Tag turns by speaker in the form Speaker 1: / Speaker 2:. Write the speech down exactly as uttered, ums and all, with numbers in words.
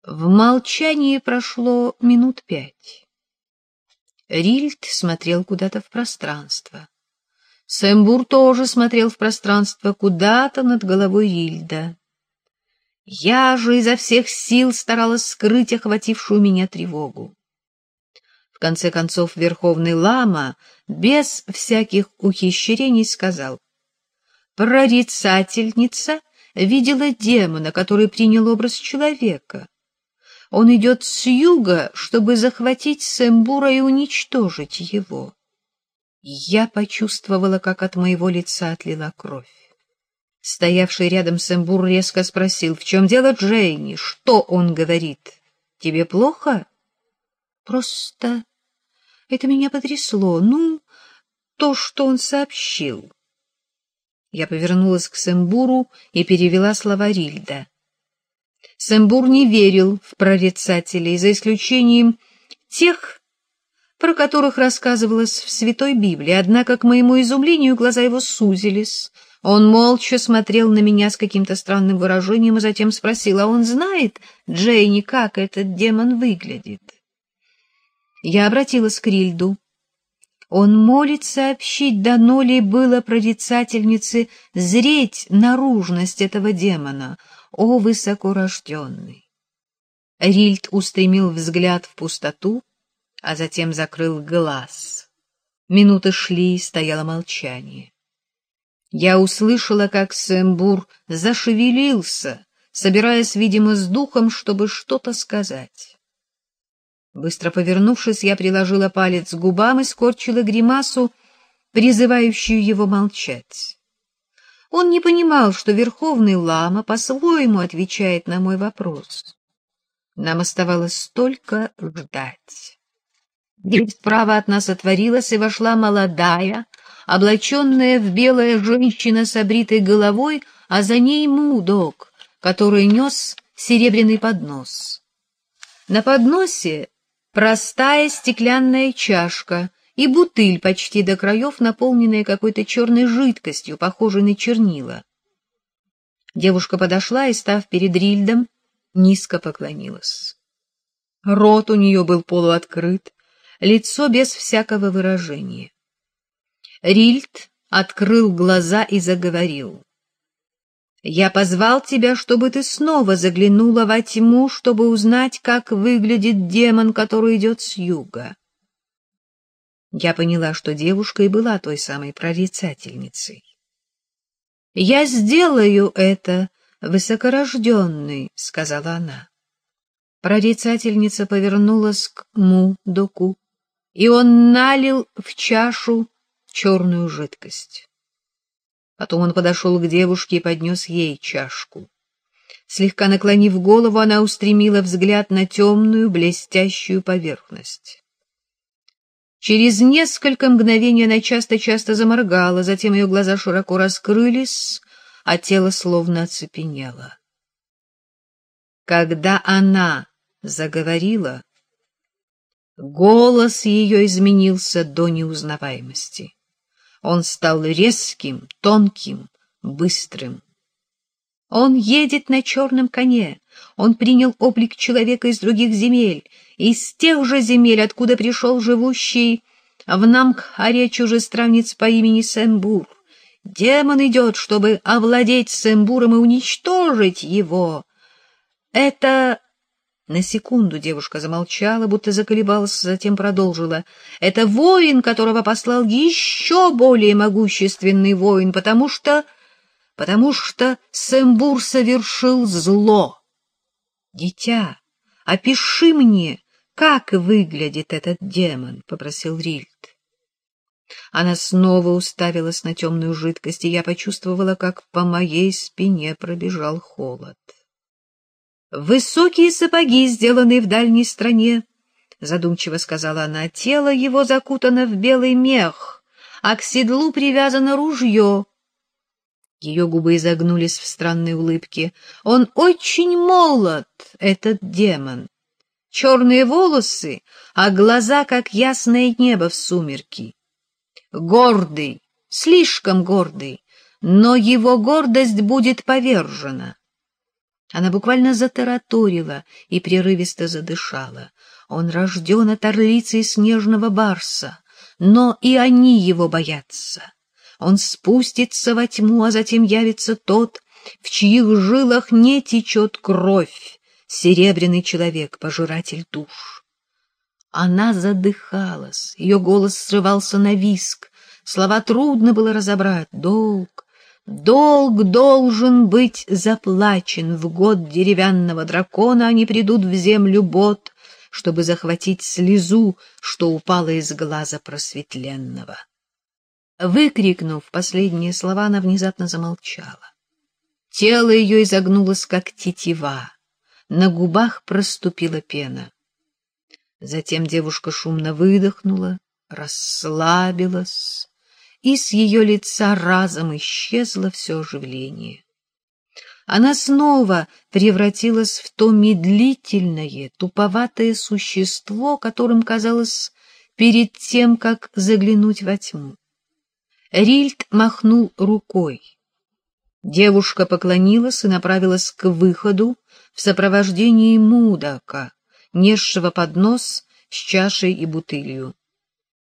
Speaker 1: В молчании прошло минут пять. Рильд смотрел куда-то в пространство. Сэмбур тоже смотрел в пространство, куда-то над головой Рильда. Я же изо всех сил старалась скрыть охватившую меня тревогу. В конце концов Верховный Лама без всяких ухищрений сказал: «Прорицательница видела демона, который принял образ человека. Он идет с юга, чтобы захватить Сэмбура и уничтожить его». Я почувствовала, как от моего лица отлила кровь. Стоявший рядом Сэмбур резко спросил: «В чем дело, Джейни? Что он говорит? Тебе плохо?» «Просто это меня потрясло. Ну, то, что он сообщил». Я повернулась к Сэмбуру и перевела слова Рильда. Сэмбур не верил в прорицателей, за исключением тех, про которых рассказывалось в Святой Библии, однако, к моему изумлению, глаза его сузились. Он молча смотрел на меня с каким-то странным выражением и затем спросил: «А он знает, Джейни, как этот демон выглядит?» Я обратилась к Рильду. Он молит сообщить, дано ли было прорицательнице зреть наружность этого демона, о высокорожденный. Рильд устремил взгляд в пустоту, а затем закрыл глаз. Минуты шли, стояло молчание. Я услышала, как Сэмбур зашевелился, собираясь, видимо, с духом, чтобы что-то сказать. Быстро повернувшись, я приложила палец к губам и скорчила гримасу, призывающую его молчать. Он не понимал, что Верховный Лама по-своему отвечает на мой вопрос. Нам оставалось только ждать. Дверь справа от нас отворилась, и вошла молодая, облаченная в белое женщина с обритой головой, а за ней Мудок, который нес серебряный поднос. На подносе простая стеклянная чашка и бутыль почти до краев, наполненная какой-то черной жидкостью, похожей на чернила. Девушка подошла и, став перед Рильдом, низко поклонилась. Рот у нее был полуоткрыт, лицо без всякого выражения. Рильд открыл глаза и заговорил: «Я позвал тебя, чтобы ты снова заглянула во тьму, чтобы узнать, как выглядит демон, который идет с юга». Я поняла, что девушка и была той самой прорицательницей. «Я сделаю это, высокорожденный», — сказала она. Прорицательница повернулась к Мудоку, и он налил в чашу черную жидкость. Потом он подошел к девушке и поднес ей чашку. Слегка наклонив голову, она устремила взгляд на темную блестящую поверхность. Через несколько мгновений она часто-часто заморгала, затем ее глаза широко раскрылись, а тело словно оцепенело. Когда она заговорила, голос ее изменился до неузнаваемости. Он стал резким, тонким, быстрым. Он едет на черном коне. Он принял облик человека из других земель, из тех же земель, откуда пришел живущий в Намхаре чужестранец по имени Сэмбур. Демон идет, чтобы овладеть Сэмбуром и уничтожить его. Это... На секунду девушка замолчала, будто заколебалась, затем продолжила: «Это воин, которого послал еще более могущественный воин, потому что... потому что Сэмбур совершил зло. Дитя, опиши мне, как выглядит этот демон», — попросил Рильд. Она снова уставилась на темную жидкость, и я почувствовала, как по моей спине пробежал холод. «Высокие сапоги, сделанные в дальней стране», — задумчиво сказала она. «Тело его закутано в белый мех, а к седлу привязано ружье». Ее губы изогнулись в странной улыбке. «Он очень молод, этот демон. Черные волосы, а глаза, как ясное небо в сумерки. Гордый, слишком гордый, но его гордость будет повержена. Она буквально затараторила и прерывисто задышала. Он рожден от орлицы и снежного барса, но и они его боятся. Он спустится во тьму, а затем явится тот, в чьих жилах не течет кровь, серебряный человек, пожиратель душ. Она задыхалась, ее голос срывался на визг, слова трудно было разобрать. Долг, долг должен быть заплачен. В год деревянного дракона они придут в землю Бот, чтобы захватить слезу, что упала из глаза просветленного. Выкрикнув последние слова, она внезапно замолчала. Тело ее изогнулось, как тетива, на губах проступила пена. Затем девушка шумно выдохнула, расслабилась, и с ее лица разом исчезло все оживление. Она снова превратилась в то медлительное, туповатое существо, которым казалось перед тем, как заглянуть во тьму. Рильд махнул рукой. Девушка поклонилась и направилась к выходу в сопровождении Мудака, несшего поднос с чашей и бутылью.